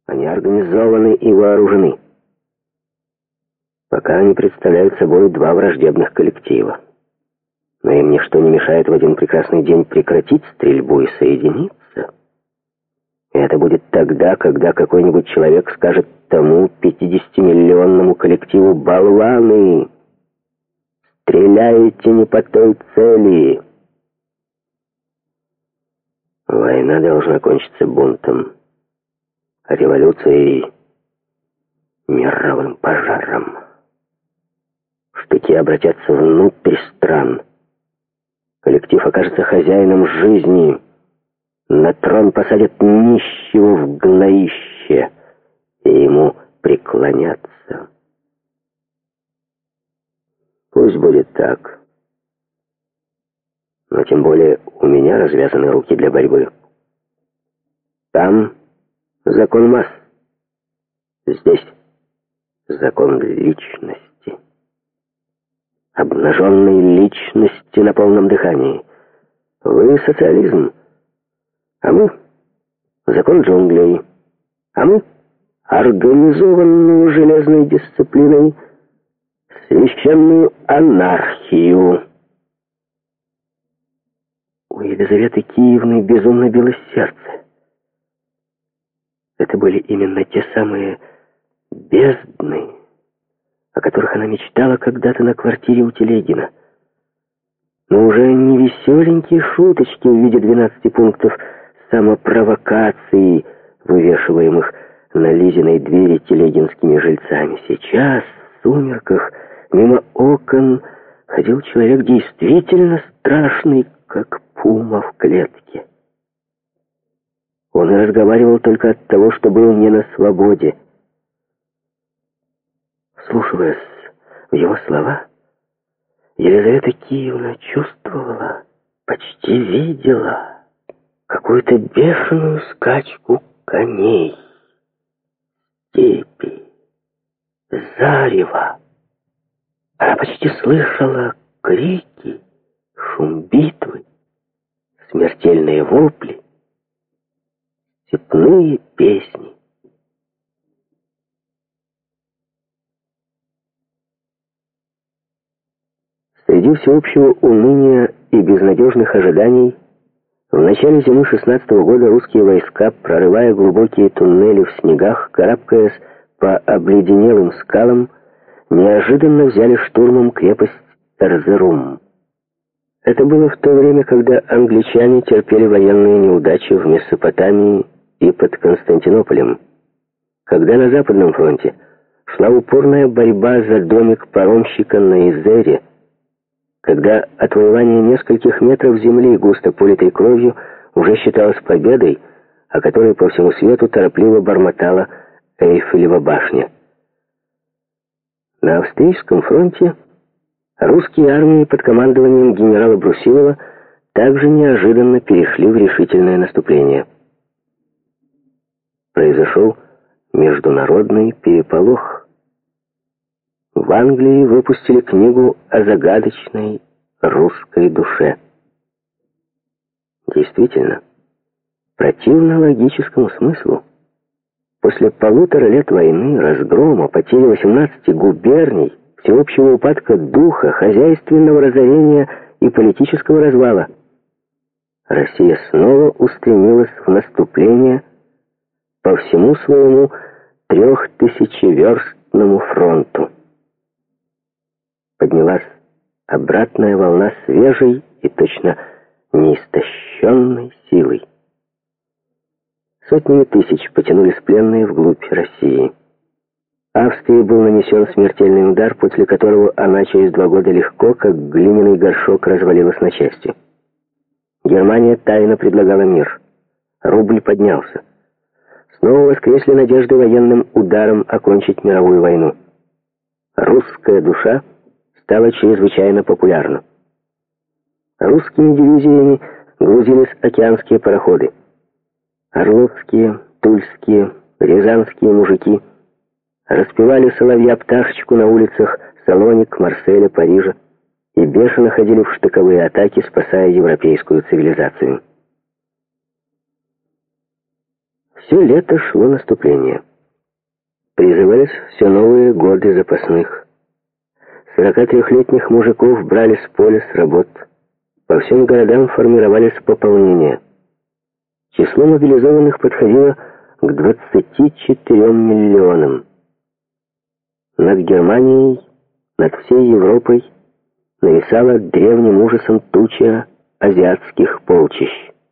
Они организованы и вооружены. Пока они представляют собой два враждебных коллектива. Но им ничто не мешает в один прекрасный день прекратить стрельбу и соединиться. И это будет тогда, когда какой-нибудь человек скажет тому 50-миллионному коллективу: «Болваны! Стреляете не по той цели!» Война должна кончиться бунтом, революцией, мировым пожаром. Штыки обратятся внутрь стран. Коллектив окажется хозяином жизни. На трон посадят нищего в гноище, и ему преклонятся. Пусть будет так. Но тем более у меня развязаны руки для борьбы. Там закон масс. Здесь закон личности. Обнаженной личности на полном дыхании. Вы социализм, а мы закон джунглей, а мы организованную железной дисциплиной священную анархию. У Елизаветы Киевны безумно билось сердце. Это были именно те самые бездны, о которых она мечтала когда-то на квартире у Телегина. Но уже не веселенькие шуточки в виде 12 пунктов самопровокации, вывешиваемых на Лизиной двери телегинскими жильцами. Сейчас, в сумерках, мимо окон ходил человек действительно страшный, как пума в клетке. Он и разговаривал только от того, что был не на свободе. Вслушиваясь в его слова, Елизавета Киевна чувствовала, почти видела какую-то бешеную скачку коней, степи, зарева. Она почти слышала крики, шум битвы, смертельные вопли, степные песни. Среди всеобщего уныния и безнадежных ожиданий в начале зимы 16-го года русские войска, прорывая глубокие туннели в снегах, карабкаясь по обледенелым скалам, неожиданно взяли штурмом крепость Эрзерум. Это было в то время, когда англичане терпели военные неудачи в Месопотамии и под Константинополем. Когда на Западном фронте шла упорная борьба за домик паромщика на Изере, когда отвоевание нескольких метров земли, густо политой кровью, уже считалось победой, о которой по всему свету торопливо бормотала Эйфелева башня. На Австрийском фронте русские армии под командованием генерала Брусилова также неожиданно перешли в решительное наступление. Произошел международный переполох. В Англии выпустили книгу о загадочной русской душе. Действительно, противно логическому смыслу, после 1,5 лет войны, разгрома, потери 18 губерний, всеобщего упадка духа, хозяйственного разорения и политического развала, Россия снова устремилась в наступление по всему своему 3000-верстному фронту. Поднялась обратная волна свежей и точно неистощенной силой. Сотнями тысяч потянулись пленные вглубь России. Австрии был нанесен смертельный удар, после которого она через 2 года легко, как глиняный горшок, развалилась на части. Германия тайно предлагала мир. Рубль поднялся. Снова воскресли надежды военным ударом окончить мировую войну. Русская душа стала чрезвычайно популярна. Русскими дивизиями грузились океанские пароходы. Орловские, тульские, рязанские мужики распевали соловья-пташечку на улицах Салоник, Марселя, Парижа и бешено ходили в штыковые атаки, спасая европейскую цивилизацию. Все лето шло наступление. Призывались все новые годы запасных. 43-летних мужиков брали с поля с работ. По всем городам формировались пополнения. Число мобилизованных подходило к 24 миллионам. Над Германией, над всей Европой нависала древним ужасом туча азиатских полчищ.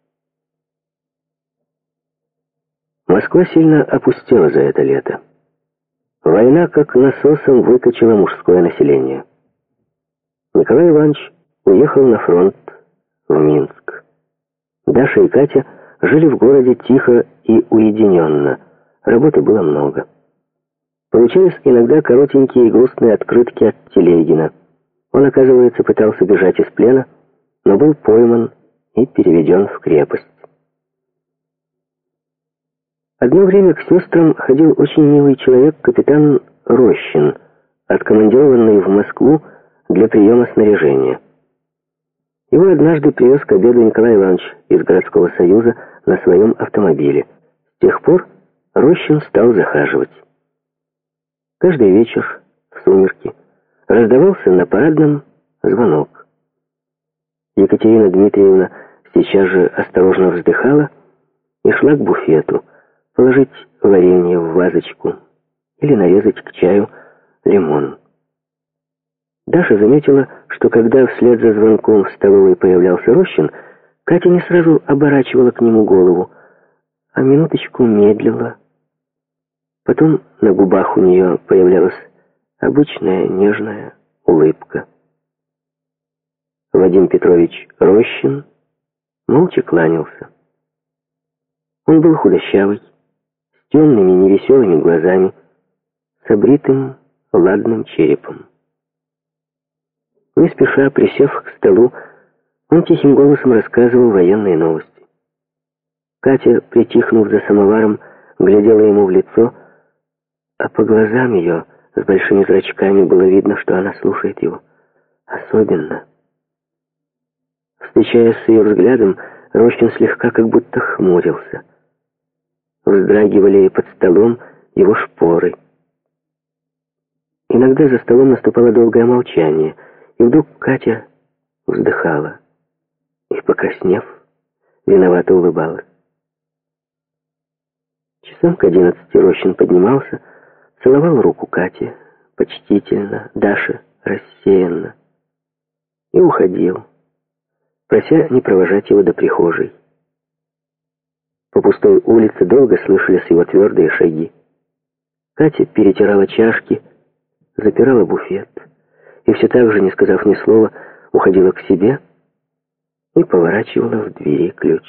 Москва сильно опустела за это лето. Война как насосом выкачала мужское население. Николай Иванович уехал на фронт в Минск. Даша и Катя жили в городе тихо и уединенно. Работы было много. Получались иногда коротенькие и грустные открытки от Телегина. Он, оказывается, пытался бежать из плена, но был пойман и переведен в крепость. Одно время к сестрам ходил очень милый человек, капитан Рощин, откомандированный в Москву для приема снаряжения. Его однажды привез к обеду Николай Иванович из городского союза на своем автомобиле. С тех пор Рощин стал захаживать. Каждый вечер в сумерки раздавался на парадном звонок. Екатерина Дмитриевна сейчас же осторожно вздыхала и шла к буфету, положить варенье в вазочку или нарезать к чаю лимон. Даша заметила, что когда вслед за звонком в столовой появлялся Рощин, Катя не сразу оборачивала к нему голову, а минуточку медлила. Потом на губах у нее появлялась обычная нежная улыбка. Вадим Петрович Рощин молча кланялся. Он был худощавый, с темными невеселыми глазами, с обритым ладным черепом. Не спеша, присев к столу, он тихим голосом рассказывал военные новости. Катя, притихнув за самоваром, глядела ему в лицо, а по глазам ее с большими зрачками было видно, что она слушает его особенно. Встречаясь с ее взглядом, Рощин слегка как будто хмурился. Вздрагивали под столом его шпоры. Иногда за столом наступало долгое молчание, и вдруг Катя вздыхала и, покраснев, виновато улыбалась. Часам к 11 Рощин поднимался, целовал руку Кате почтительно, Даше рассеянно и уходил, прося не провожать его до прихожей. По пустой улице долго слышались его твердые шаги. Катя перетирала чашки, запирала буфет и все так же, не сказав ни слова, уходила к себе и поворачивала в двери ключ.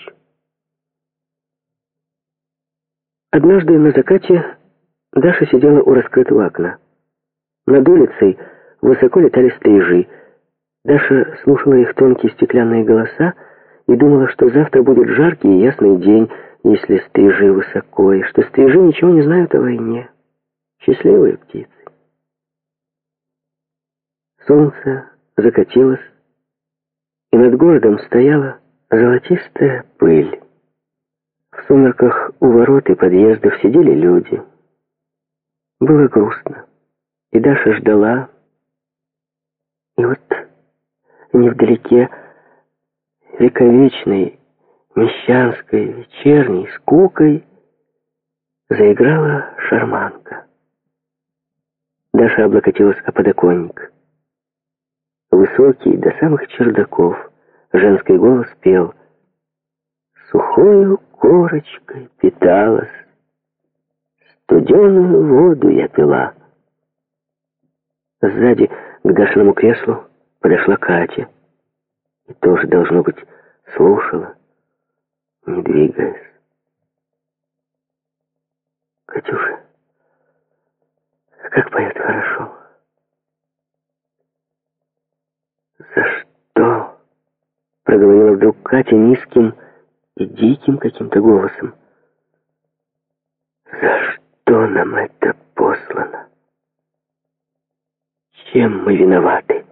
Однажды на закате Даша сидела у раскрытого окна. Над улицей высоко летали стрижи. Даша слушала их тонкие стеклянные голоса и думала, что завтра будет жаркий и ясный день, если стрижи высоко, и что стрижи ничего не знают о войне. Счастливые птицы. Солнце закатилось, и над городом стояла золотистая пыль. В сумерках у ворот и подъездов сидели люди. Было грустно, и Даша ждала. И вот невдалеке вековечной мещанской вечерней скукой заиграла шарманка. Даша облокотилась о подоконник. Высокий, до самых чердаков, женский голос пел: «Сухою корочкой питалась, студеную воду я пила». Сзади к Дашиному креслу подошла Катя и тоже, должно быть, слушала, не двигаясь. «Катюша, как поет хорошо!» «За что?» — проговорила вдруг Катя низким и диким каким-то голосом. «За что нам это послано? Чем мы виноваты?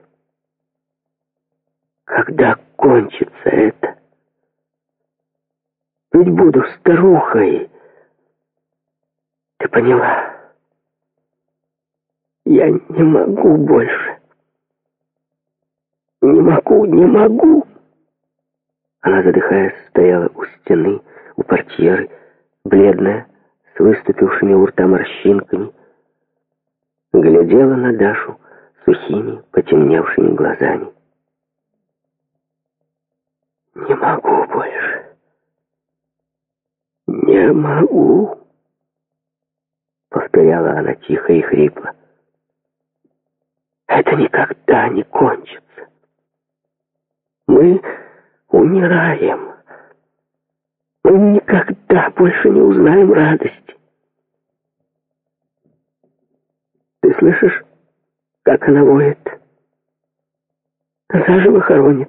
Когда кончится это? Ведь буду старухой, поняла. Я не могу больше. Не могу. Она, задыхаясь, стояла у стены, у портьеры, бледная, с выступившими у рта морщинками, глядела на Дашу сухими, потемневшими глазами. «Не могу больше. Не могу», — повторяла она тихо и хрипло. «Это никогда не кончится. Мы умираем. Мы никогда больше не узнаем радости. Ты слышишь, как она воет? Заживо хоронит».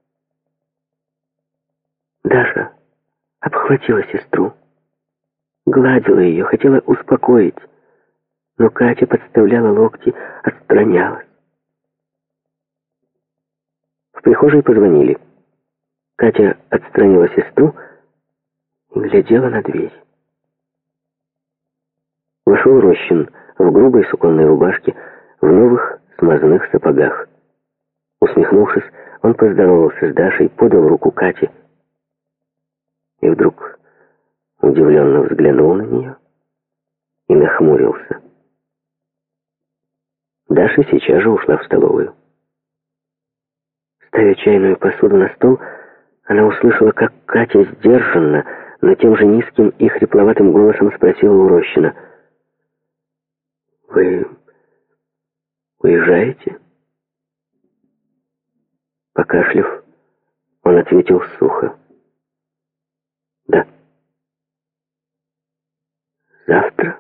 Даша обхватила сестру, гладила ее, хотела успокоить, но Катя подставляла локти, отстранялась. В прихожей позвонили. Катя отстранила сестру и глядела на дверь. Вошел Рощин в грубой суконной рубашке, в новых смазанных сапогах. Усмехнувшись, он поздоровался с Дашей, подал руку Кате и вдруг удивленно взглянул на нее и нахмурился. Даша сейчас же ушла в столовую. Ставя чайную посуду на стол, она услышала, как Катя сдержанно, но тем же низким и хрипловатым голосом спросила у Рощина: «Вы уезжаете?» Покашлив, он ответил сухо: «Да». «Завтра?»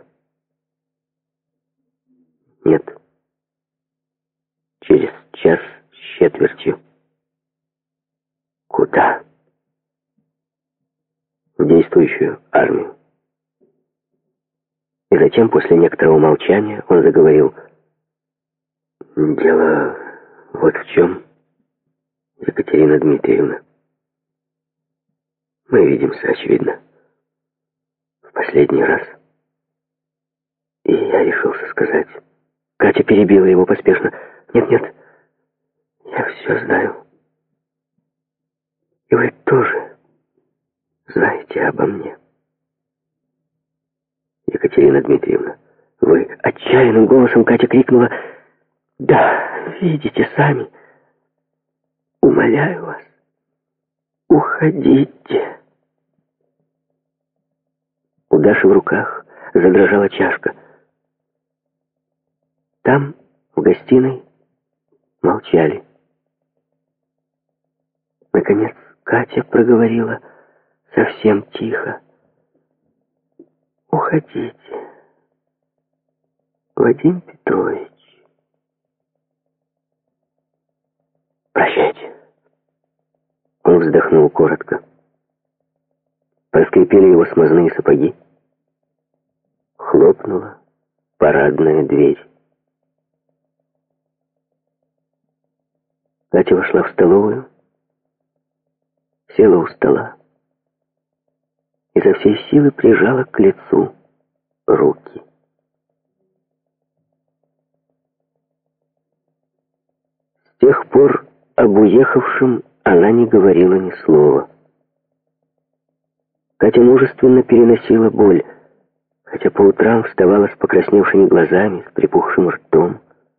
«Нет. Через час с четвертью». «Куда?» «В действующую армию». И затем, после некоторого молчания, он заговорил: «Дело вот в чем, Екатерина Дмитриевна. Мы видимся, очевидно, в последний раз. И я решился сказать». Катя перебила его поспешно: «Нет, я все знаю. И вы тоже знаете обо мне». «Екатерина Дмитриевна, вы...» Отчаянным голосом Катя крикнула: «Да, видите сами. Умоляю вас, уходите». У Даши в руках задрожала чашка. Там, в гостиной, молчали. Наконец Катя проговорила совсем тихо: «Уходите, Вадим Петрович. Прощайте». Он вздохнул коротко. Проскрипели его смазные сапоги. Хлопнула парадная дверь. Катя вошла в столовую, села у стола и со всей силы прижала к лицу руки. С тех пор об уехавшем она не говорила ни слова. Катя мужественно переносила боль, хотя по утрам вставала с покрасневшими глазами, с припухшим ртом.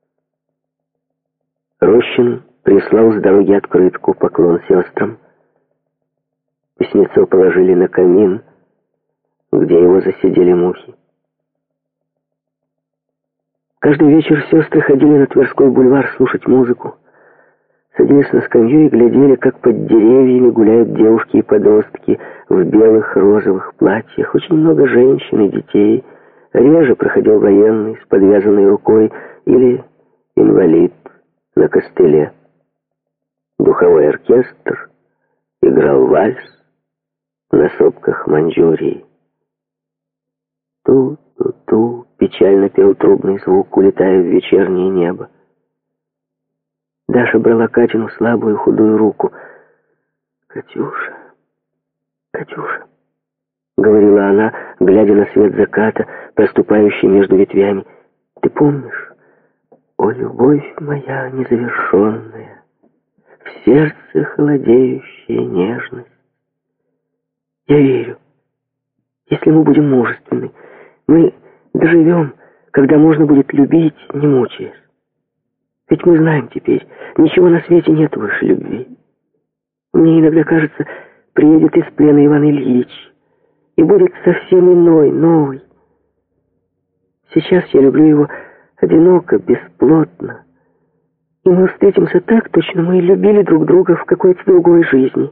Рощин прислал с дороги открытку, поклон сестрам. Письмецо положили на камин, где его засидели мухи. Каждый вечер сестры ходили на Тверской бульвар слушать музыку, садились на скамью и глядели, как под деревьями гуляют девушки и подростки в белых розовых платьях. Очень много женщин и детей. Реже проходил военный с подвязанной рукой или инвалид на костыле. Духовой оркестр играл вальс на сопках Маньчжурии. Ту-ту-ту печально пел трубный звук, улетая в вечернее небо. Даша брала Катину слабую худую руку. «Катюша, Катюша, — говорила она, глядя на свет заката, проступающий между ветвями. «Ты помнишь, о, любовь моя незавершенная, в сердце холодеющая нежность? Я верю, если мы будем мужественны, мы доживем, когда можно будет любить, не мучаясь. Ведь мы знаем теперь, ничего на свете нет выше любви. Мне иногда кажется, приедет из плена Иван Ильич, и будет совсем иной, новый. Сейчас я люблю его одиноко, бесплотно. И мы встретимся так, точно мы и любили друг друга в какой-то другой жизни».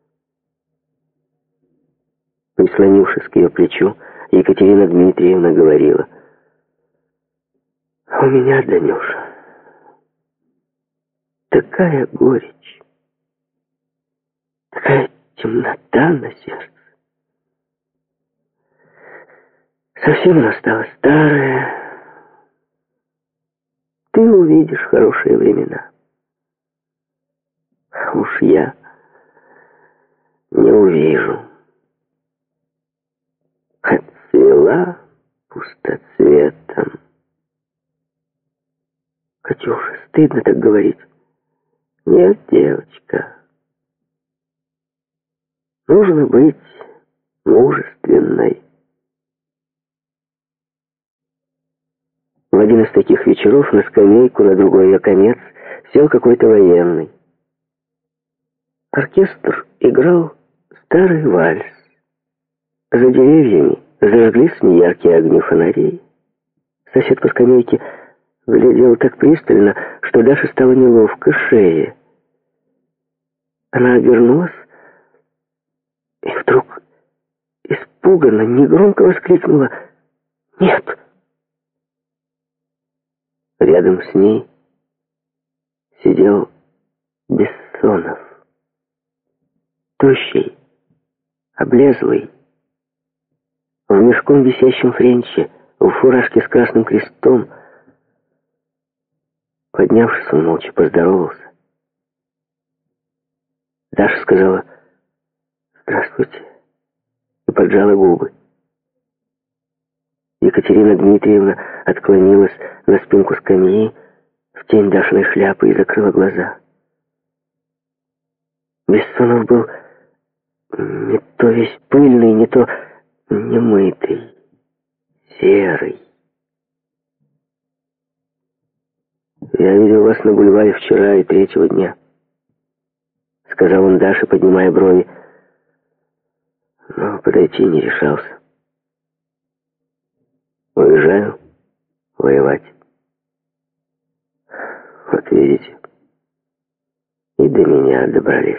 Прислонившись к ее плечу, Екатерина Дмитриевна говорила: «У меня, Данюша, такая горечь, такая темнота на сердце. Совсем она стала старая. Ты увидишь хорошие времена. Уж я не увижу. Отцвела пустоцветом». «Катюша, стыдно так говорить». «Нет, девочка, нужно быть мужественной». В один из таких вечеров на скамейку на другой ее конец сел какой-то военный. Оркестр играл старый вальс. За деревьями зажглись неяркие огни фонарей. Сосед по скамейке глядел так пристально, что Даше стало неловко шее. Она обернулась и вдруг испуганно, негромко воскликнула: «Нет!» Рядом с ней сидел Бессонов. Тощий, облезлый, в мешком висящем френче, в фуражке с красным крестом. Поднявшись, он молча поздоровался. Даша сказала «Здравствуйте» и поджала губы. Екатерина Дмитриевна отклонилась на спинку скамьи в тень Дашиной шляпы и закрыла глаза. Бессонов был не то весь пыльный, не то немытый, серый. «Я видел вас на бульваре вчера и третьего дня», — сказал он Даше, поднимая брови, но подойти не решался. «Уезжаю воевать. Вот видите, и до меня добрались».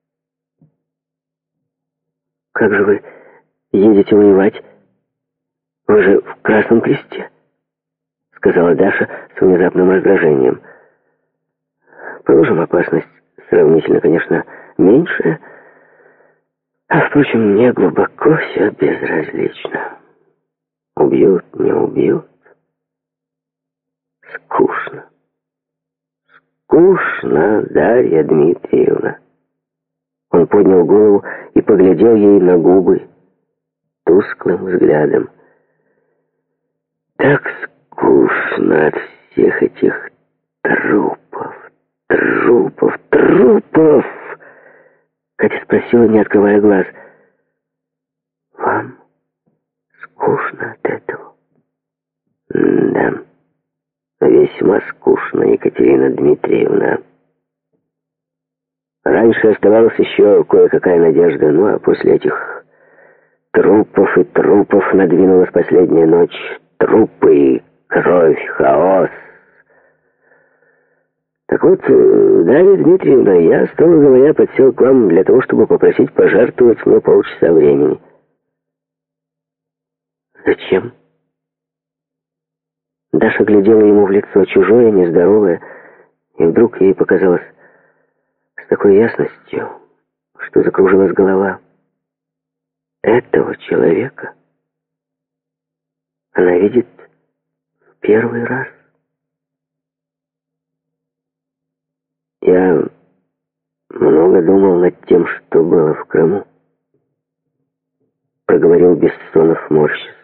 «Как же вы едете воевать? Вы же в Красном Кресте», — сказала Даша с внезапным раздражением. «Положим, опасность сравнительно, конечно, меньшая, а, впрочем, мне глубоко все безразлично. Убьют, не убьют. Скучно. Скучно, Дарья Дмитриевна». Он поднял голову и поглядел ей на губы тусклым взглядом. «Так скучно от всех этих трупов, трупов, трупов!» Катя спросила, не открывая глаз. «Вам скучно от этого?» «Да, весьма скучно, Екатерина Дмитриевна. Раньше оставалась еще кое-какая надежда, ну а после этих трупов и трупов надвинулась последняя ночь. Трупы, кровь, хаос. Так вот, Дарья Дмитриевна, я, строго говоря, подсел к вам для того, чтобы попросить пожертвовать мне полчаса времени». «Зачем?» Даша глядела ему в лицо, чужое, нездоровое, и вдруг ей показалось с такой ясностью, что закружилась голова. Этого человека она видит в первый раз. Я много думал над тем, что было в Крыму. проговорил Бессонов, морщась.